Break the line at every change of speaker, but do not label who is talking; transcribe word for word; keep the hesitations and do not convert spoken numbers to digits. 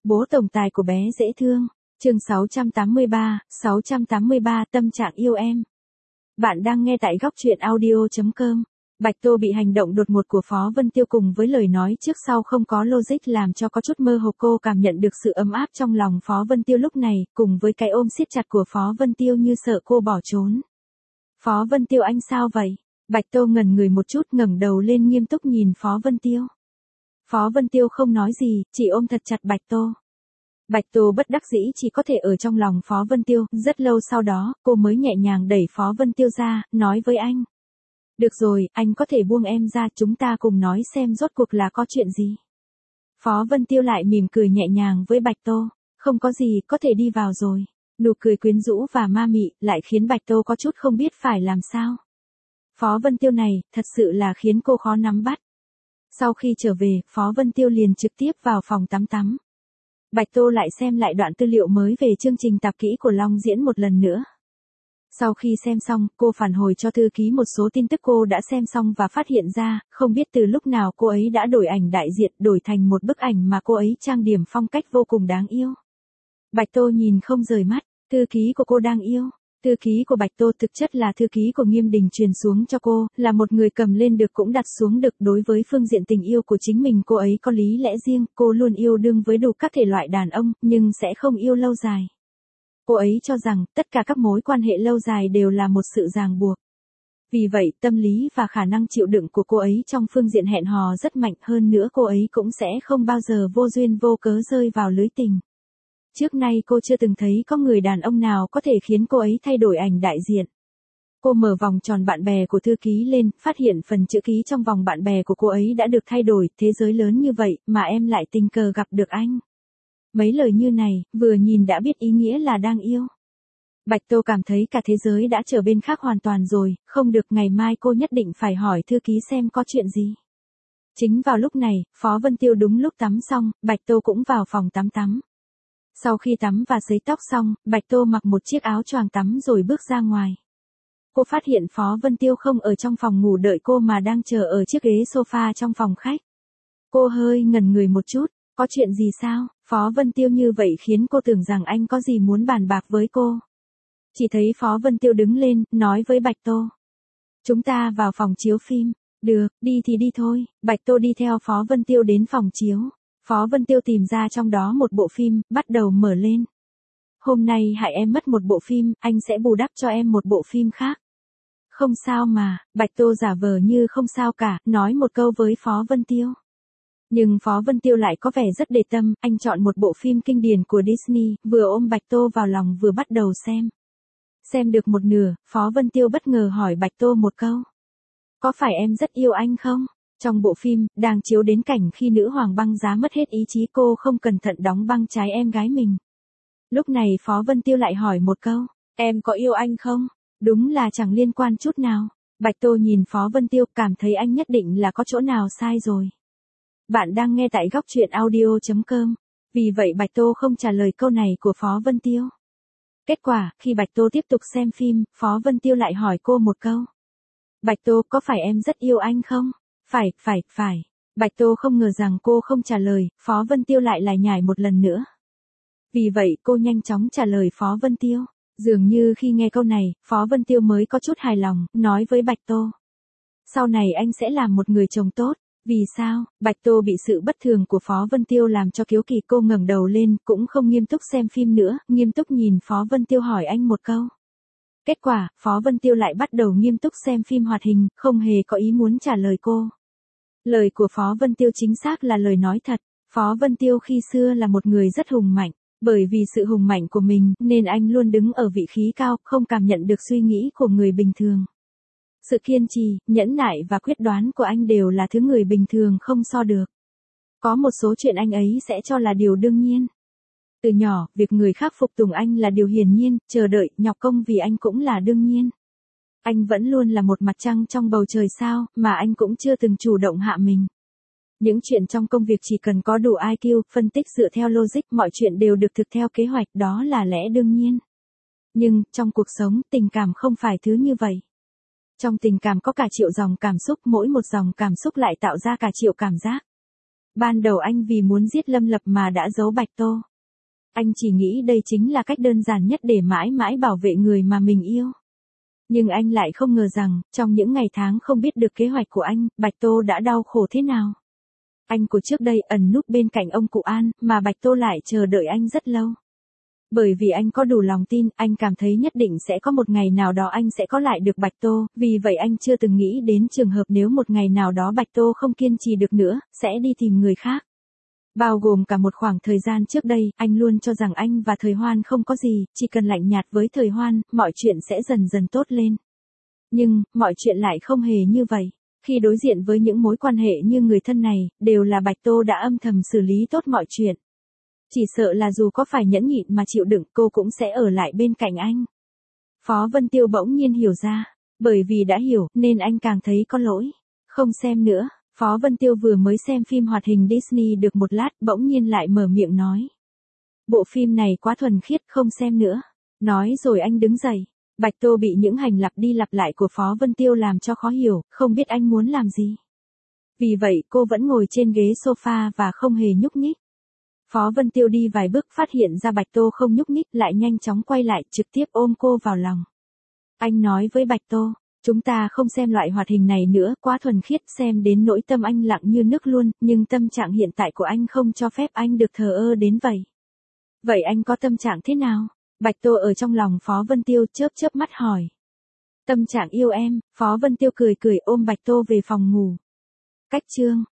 Bố tổng tài của bé dễ thương. Chương sáu trăm tám mươi ba, sáu trăm tám mươi ba Tâm trạng yêu em. Bạn đang nghe tại góc truyện audio chấm com. Bạch Tô bị hành động đột ngột của Phó Vân Tiêu cùng với lời nói trước sau không có logic làm cho có chút mơ hồ, cô cảm nhận được sự ấm áp trong lòng Phó Vân Tiêu lúc này, cùng với cái ôm siết chặt của Phó Vân Tiêu như sợ cô bỏ trốn. Phó Vân Tiêu anh sao vậy? Bạch Tô ngẩn người một chút, ngẩng đầu lên nghiêm túc nhìn Phó Vân Tiêu. Phó Vân Tiêu không nói gì, chỉ ôm thật chặt Bạch Tô. Bạch Tô bất đắc dĩ chỉ có thể ở trong lòng Phó Vân Tiêu, rất lâu sau đó, cô mới nhẹ nhàng đẩy Phó Vân Tiêu ra, nói với anh. Được rồi, anh có thể buông em ra, chúng ta cùng nói xem rốt cuộc là có chuyện gì. Phó Vân Tiêu lại mỉm cười nhẹ nhàng với Bạch Tô, không có gì, có thể đi vào rồi. Nụ cười quyến rũ và ma mị, lại khiến Bạch Tô có chút không biết phải làm sao. Phó Vân Tiêu này, thật sự là khiến cô khó nắm bắt. Sau khi trở về, Phó Vân Tiêu liền trực tiếp vào phòng tắm tắm. Bạch Tô lại xem lại đoạn tư liệu mới về chương trình tạp kỹ của Long Diễn một lần nữa. Sau khi xem xong, cô phản hồi cho thư ký một số tin tức cô đã xem xong và phát hiện ra, không biết từ lúc nào cô ấy đã đổi ảnh đại diện, đổi thành một bức ảnh mà cô ấy trang điểm phong cách vô cùng đáng yêu. Bạch Tô nhìn không rời mắt, thư ký của cô đang yêu. Thư ký của Bạch Tô thực chất là thư ký của Nghiêm Đình truyền xuống cho cô, là một người cầm lên được cũng đặt xuống được. Đối với phương diện tình yêu của chính mình cô ấy có lý lẽ riêng, cô luôn yêu đương với đủ các thể loại đàn ông, nhưng sẽ không yêu lâu dài. Cô ấy cho rằng, tất cả các mối quan hệ lâu dài đều là một sự ràng buộc. Vì vậy, tâm lý và khả năng chịu đựng của cô ấy trong phương diện hẹn hò rất mạnh, hơn nữa cô ấy cũng sẽ không bao giờ vô duyên vô cớ rơi vào lưới tình. Trước nay cô chưa từng thấy có người đàn ông nào có thể khiến cô ấy thay đổi ảnh đại diện. Cô mở vòng tròn bạn bè của thư ký lên, phát hiện phần chữ ký trong vòng bạn bè của cô ấy đã được thay đổi, thế giới lớn như vậy, mà em lại tình cờ gặp được anh. Mấy lời như này, vừa nhìn đã biết ý nghĩa là đang yêu. Bạch Tô cảm thấy cả thế giới đã trở bên khác hoàn toàn rồi, không được, ngày mai cô nhất định phải hỏi thư ký xem có chuyện gì. Chính vào lúc này, Phó Vân Tiêu đúng lúc tắm xong, Bạch Tô cũng vào phòng tắm tắm. Sau khi tắm và sấy tóc xong, Bạch Tô mặc một chiếc áo choàng tắm rồi bước ra ngoài. Cô phát hiện Phó Vân Tiêu không ở trong phòng ngủ đợi cô mà đang chờ ở chiếc ghế sofa trong phòng khách. Cô hơi ngẩn người một chút, có chuyện gì sao? Phó Vân Tiêu như vậy khiến cô tưởng rằng anh có gì muốn bàn bạc với cô. Chỉ thấy Phó Vân Tiêu đứng lên, nói với Bạch Tô. Chúng ta vào phòng chiếu phim. Được, đi thì đi thôi. Bạch Tô đi theo Phó Vân Tiêu đến phòng chiếu. Phó Vân Tiêu tìm ra trong đó một bộ phim, bắt đầu mở lên. Hôm nay hại em mất một bộ phim, anh sẽ bù đắp cho em một bộ phim khác. Không sao mà, Bạch Tô giả vờ như không sao cả, nói một câu với Phó Vân Tiêu. Nhưng Phó Vân Tiêu lại có vẻ rất để tâm, anh chọn một bộ phim kinh điển của Disney, vừa ôm Bạch Tô vào lòng vừa bắt đầu xem. Xem được một nửa, Phó Vân Tiêu bất ngờ hỏi Bạch Tô một câu. Có phải em rất yêu anh không? Trong bộ phim, đang chiếu đến cảnh khi nữ hoàng băng giá mất hết ý chí, cô không cẩn thận đóng băng trái em gái mình. Lúc này Phó Vân Tiêu lại hỏi một câu, em có yêu anh không? Đúng là chẳng liên quan chút nào. Bạch Tô nhìn Phó Vân Tiêu, cảm thấy anh nhất định là có chỗ nào sai rồi. Bạn đang nghe tại góc truyện audio chấm com. Vì vậy Bạch Tô không trả lời câu này của Phó Vân Tiêu. Kết quả, khi Bạch Tô tiếp tục xem phim, Phó Vân Tiêu lại hỏi cô một câu. Bạch Tô, có phải em rất yêu anh không? Phải, phải, phải. Bạch Tô không ngờ rằng cô không trả lời, Phó Vân Tiêu lại lải nhải một lần nữa. Vì vậy cô nhanh chóng trả lời Phó Vân Tiêu. Dường như khi nghe câu này, Phó Vân Tiêu mới có chút hài lòng, nói với Bạch Tô. Sau này anh sẽ làm một người chồng tốt. Vì sao? Bạch Tô bị sự bất thường của Phó Vân Tiêu làm cho kiếu kỳ, cô ngẩng đầu lên, cũng không nghiêm túc xem phim nữa, nghiêm túc nhìn Phó Vân Tiêu hỏi anh một câu. Kết quả, Phó Vân Tiêu lại bắt đầu nghiêm túc xem phim hoạt hình, không hề có ý muốn trả lời cô. Lời của Phó Vân Tiêu chính xác là lời nói thật. Phó Vân Tiêu khi xưa là một người rất hùng mạnh. Bởi vì sự hùng mạnh của mình, nên anh luôn đứng ở vị khí cao, không cảm nhận được suy nghĩ của người bình thường. Sự kiên trì, nhẫn nại và quyết đoán của anh đều là thứ người bình thường không so được. Có một số chuyện anh ấy sẽ cho là điều đương nhiên. Từ nhỏ, việc người khác phục tùng anh là điều hiển nhiên, chờ đợi, nhọc công vì anh cũng là đương nhiên. Anh vẫn luôn là một mặt trăng trong bầu trời sao, mà anh cũng chưa từng chủ động hạ mình. Những chuyện trong công việc chỉ cần có đủ i kiu, phân tích dựa theo logic, mọi chuyện đều được thực theo kế hoạch, đó là lẽ đương nhiên. Nhưng, trong cuộc sống, tình cảm không phải thứ như vậy. Trong tình cảm có cả triệu dòng cảm xúc, mỗi một dòng cảm xúc lại tạo ra cả triệu cảm giác. Ban đầu anh vì muốn giết Lâm Lập mà đã giấu Bạch Tô. Anh chỉ nghĩ đây chính là cách đơn giản nhất để mãi mãi bảo vệ người mà mình yêu. Nhưng anh lại không ngờ rằng, trong những ngày tháng không biết được kế hoạch của anh, Bạch Tô đã đau khổ thế nào. Anh của trước đây ẩn núp bên cạnh ông cụ An, mà Bạch Tô lại chờ đợi anh rất lâu. Bởi vì anh có đủ lòng tin, anh cảm thấy nhất định sẽ có một ngày nào đó anh sẽ có lại được Bạch Tô, vì vậy anh chưa từng nghĩ đến trường hợp nếu một ngày nào đó Bạch Tô không kiên trì được nữa, sẽ đi tìm người khác. Bao gồm cả một khoảng thời gian trước đây, anh luôn cho rằng anh và Thời Hoan không có gì, chỉ cần lạnh nhạt với Thời Hoan, mọi chuyện sẽ dần dần tốt lên. Nhưng, mọi chuyện lại không hề như vậy. Khi đối diện với những mối quan hệ như người thân này, đều là Bạch Tô đã âm thầm xử lý tốt mọi chuyện. Chỉ sợ là dù có phải nhẫn nhịn mà chịu đựng, cô cũng sẽ ở lại bên cạnh anh. Phó Vân Tiêu bỗng nhiên hiểu ra, bởi vì đã hiểu, nên anh càng thấy có lỗi. Không xem nữa, Phó Vân Tiêu vừa mới xem phim hoạt hình Disney được một lát, bỗng nhiên lại mở miệng nói. Bộ phim này quá thuần khiết, không xem nữa. Nói rồi anh đứng dậy. Bạch Tô bị những hành lặp đi lặp lại của Phó Vân Tiêu làm cho khó hiểu, không biết anh muốn làm gì. Vì vậy cô vẫn ngồi trên ghế sofa và không hề nhúc nhích. Phó Vân Tiêu đi vài bước phát hiện ra Bạch Tô không nhúc nhích, lại nhanh chóng quay lại trực tiếp ôm cô vào lòng. Anh nói với Bạch Tô, chúng ta không xem loại hoạt hình này nữa, quá thuần khiết, xem đến nỗi tâm anh lặng như nước luôn, nhưng tâm trạng hiện tại của anh không cho phép anh được thờ ơ đến vậy. Vậy anh có tâm trạng thế nào? Bạch Tô ở trong lòng Phó Vân Tiêu chớp chớp mắt hỏi. Tâm trạng yêu em, Phó Vân Tiêu cười cười ôm Bạch Tô về phòng ngủ. Cách chương